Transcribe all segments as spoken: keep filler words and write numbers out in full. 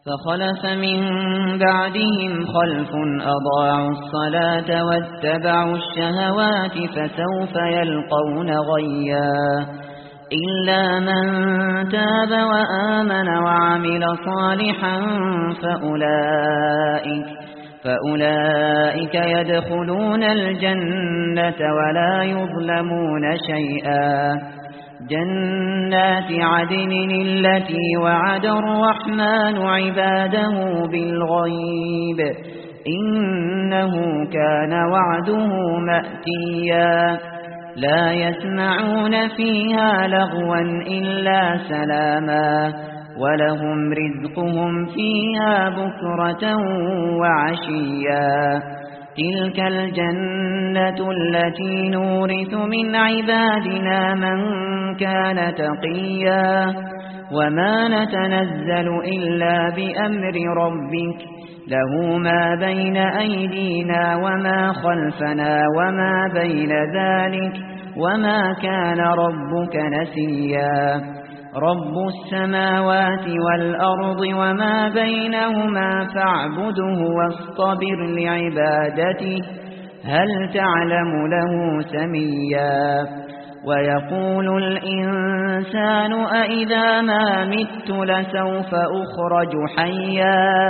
فخلف من بعدهم خلف أضاعوا الصلاة واتبعوا الشهوات فسوف يلقون غيا إلا من تاب وآمن وعمل صالحا فأولئك, فأولئك يدخلون الجنة ولا يظلمون شيئا جنات عدن التي وعد الرحمن عباده بالغيب إنه كان وعده مأتيا لا يسمعون فيها لغوا إلا سلاما ولهم رزقهم فيها بكرة وعشيا تلك الجنة التي نورث من عبادنا من كان تقيا وما نتنزل إلا بأمر ربك له ما بين أيدينا وما خلفنا وما بين ذلك وما كان ربك نسيا رب السماوات والأرض وما بينهما فاعبده واصطبر لعبادته هل تعلم له سميا ويقول الإنسان أإذا ما مت لسوف أخرج حيا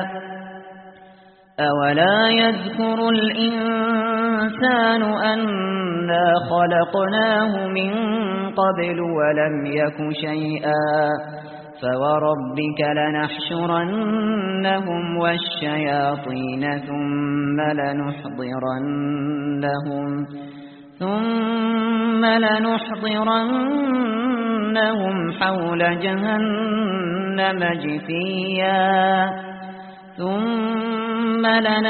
أولا يذكر الإنسان أنا خلقناه من قبل ولم يك شيئا فوربك لنحشرنهم والشياطين ثم لنحضرنهم ثم لنحضرنهم حول جهنم جثيا ثم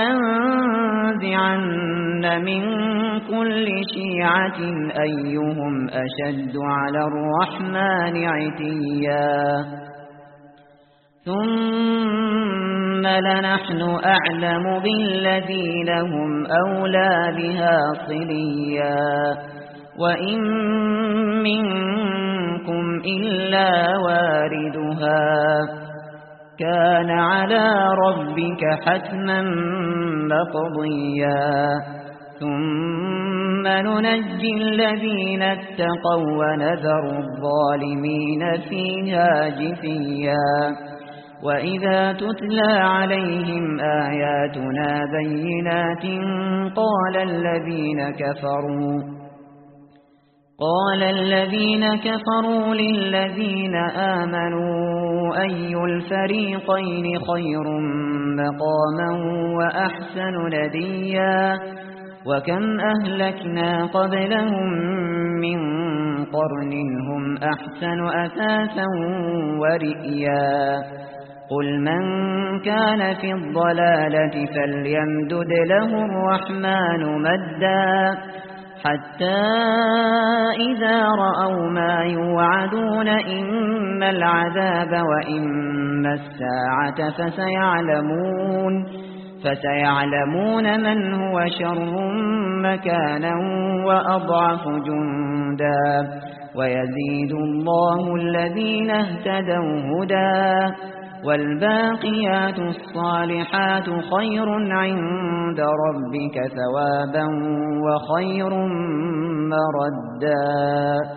لننزعن من كل شيعة أيهم أشد على الرحمن عتيا ثم لنحن أعلم بالذين هم أولى بها صليا وإن منكم إلا واردها كان على ربك حتما مقضيا ثم ننجي الذين اتقوا ونذر الظالمين فيها جثيا وإذا تتلى عليهم آياتنا بينات قال الذين كفروا قال الذين كفروا للذين آمنوا أي الفريقين خير مقاما وأحسن نديا وكم أهلكنا قبلهم من قرن هم أحسن أثاثا ورئيا قل من كان في الضلالة فليمدد له الرحمن مدا حتى إذا رأوا ما يوعدون إما العذاب وإما الساعة فسيعلمون فسيعلمون من هو شر مكانا وأضعف جندا ويزيد الله الذين اهتدوا هدى والباقيات الصالحات خير عند ربك ثوابا وخير مردا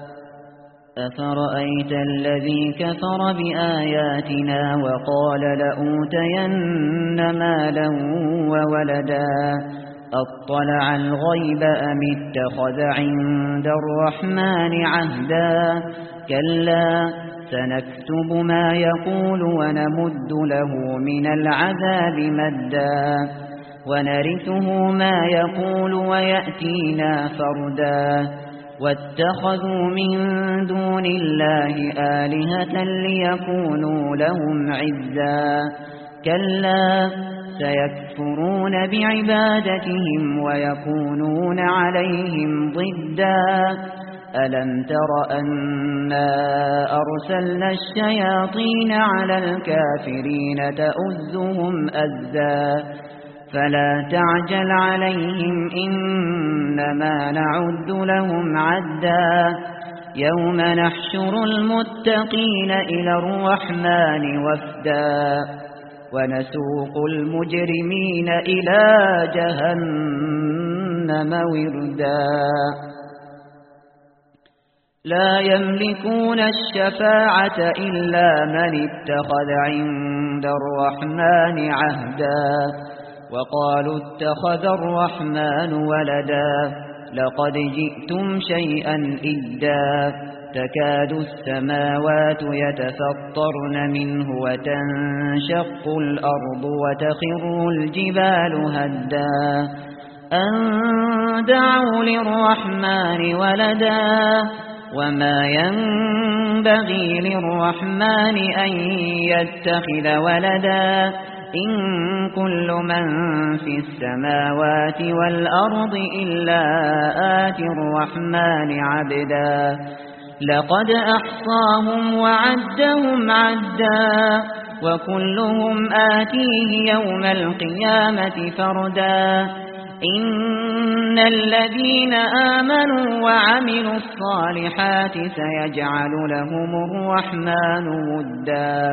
أفرأيت الذي كفر بآياتنا وقال لأوتين مالا وولدا أطلع الغيب أم اتخذ عند الرحمن عهدا كلا سنكتب ما يقول ونمد له من العذاب مدا ونرثه ما يقول ويأتينا فردا واتخذوا من دون الله آلهة ليكونوا لهم عزا كلا سيكفرون بعبادتهم ويكونون عليهم ضدا ألم تر أنا أرسلنا الشياطين على الكافرين تؤزهم أزا فلا تعجل عليهم إنما نعد لهم عدا يوم نحشر المتقين إلى الرحمن وفدا ونسوق المجرمين إلى جهنم وردا لا يملكون الشفاعة إلا من اتخذ عند الرحمن عهدا وقالوا اتخذ الرحمن ولدا لقد جئتم شيئا إدا تكاد السماوات يتفطرن منه وتنشق الأرض وتخر الجبال هدا أن دعوا للرحمن ولدا وما ينبغي للرحمن أن يتخذ ولدا إن كل من في السماوات والأرض إلا آتي الرحمن عبدا لقد أحصاهم وعدهم عدا وكلهم آتيه يوم القيامة فردا إن الذين آمنوا وعملوا الصالحات سيجعل لهم الرحمن ودا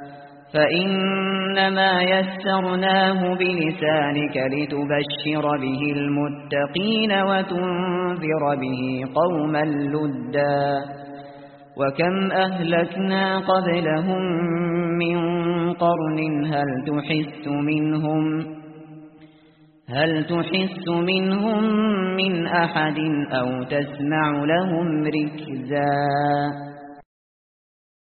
فإنما يسرناه بلسانك لتبشر به المتقين وتنذر به قوما لدا وكم أهلكنا قبلهم من قرن هل تحس منهم هل تحس منهم من أحد أو تسمع لهم ركزا